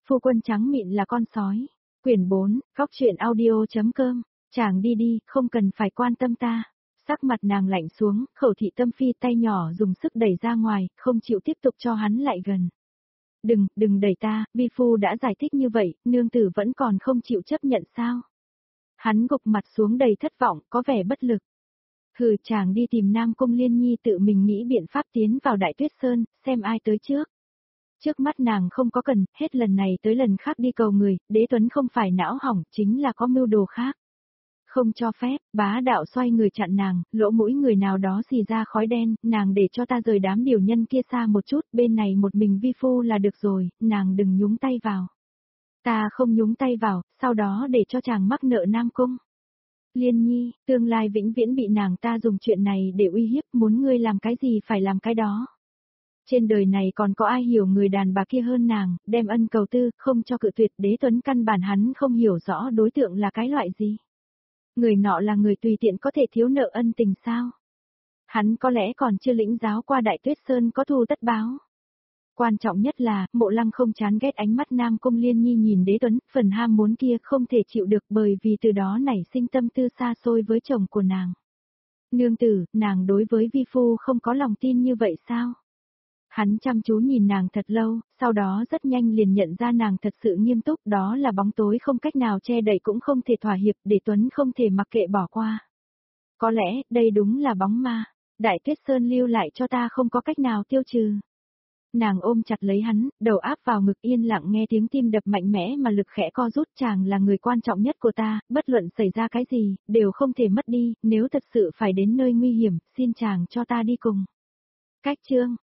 Phu quân trắng mịn là con sói. Quyển 4, góc truyện audio.com. Chàng đi đi, không cần phải quan tâm ta. Sắc mặt nàng lạnh xuống, Khẩu Thị Tâm Phi tay nhỏ dùng sức đẩy ra ngoài, không chịu tiếp tục cho hắn lại gần. Đừng đẩy ta, vi phu đã giải thích như vậy, nương tử vẫn còn không chịu chấp nhận sao? Hắn gục mặt xuống đầy thất vọng, có vẻ bất lực. Hừ, chàng đi tìm Nam Cung Liên Nhi tự mình nghĩ biện pháp tiến vào Đại Tuyết Sơn, xem ai tới trước. Trước mắt nàng không có cần, hết lần này tới lần khác đi cầu người, Đế Tuấn không phải não hỏng, chính là có mưu đồ khác. Không cho phép, bá đạo xoay người chặn nàng, lỗ mũi người nào đó xì ra khói đen, nàng để cho ta rời đám điều nhân kia xa một chút, bên này một mình vi phu là được rồi, nàng đừng nhúng tay vào. Ta không nhúng tay vào, sau đó để cho chàng mắc nợ Nam Cung. Liên Nhi, tương lai vĩnh viễn bị nàng ta dùng chuyện này để uy hiếp, muốn ngươi làm cái gì phải làm cái đó. Trên đời này còn có ai hiểu người đàn bà kia hơn nàng, đem ân cầu tư, không cho cự tuyệt. Đế Tuấn căn bản hắn không hiểu rõ đối tượng là cái loại gì. Người nọ là người tùy tiện có thể thiếu nợ ân tình sao? Hắn có lẽ còn chưa lĩnh giáo qua Đại Tuyết Sơn có thù tất báo. Quan trọng nhất là, Mộ Lăng không chán ghét ánh mắt Nam Cung Liên Nhi nhìn Đế Tuấn, phần ham muốn kia không thể chịu được bởi vì từ đó nảy sinh tâm tư xa xôi với chồng của nàng. Nương tử, nàng đối với vi phu không có lòng tin như vậy sao? Hắn chăm chú nhìn nàng thật lâu, sau đó rất nhanh liền nhận ra nàng thật sự nghiêm túc, đó là bóng tối không cách nào che đậy cũng không thể thỏa hiệp, để Tuấn không thể mặc kệ bỏ qua. Có lẽ, đây đúng là bóng ma, Đại Tuyết Sơn lưu lại cho ta không có cách nào tiêu trừ. Nàng ôm chặt lấy hắn, đầu áp vào ngực yên lặng nghe tiếng tim đập mạnh mẽ mà lực khẽ co rút. Chàng là người quan trọng nhất của ta, bất luận xảy ra cái gì, đều không thể mất đi, nếu thật sự phải đến nơi nguy hiểm, xin chàng cho ta đi cùng. Cách chương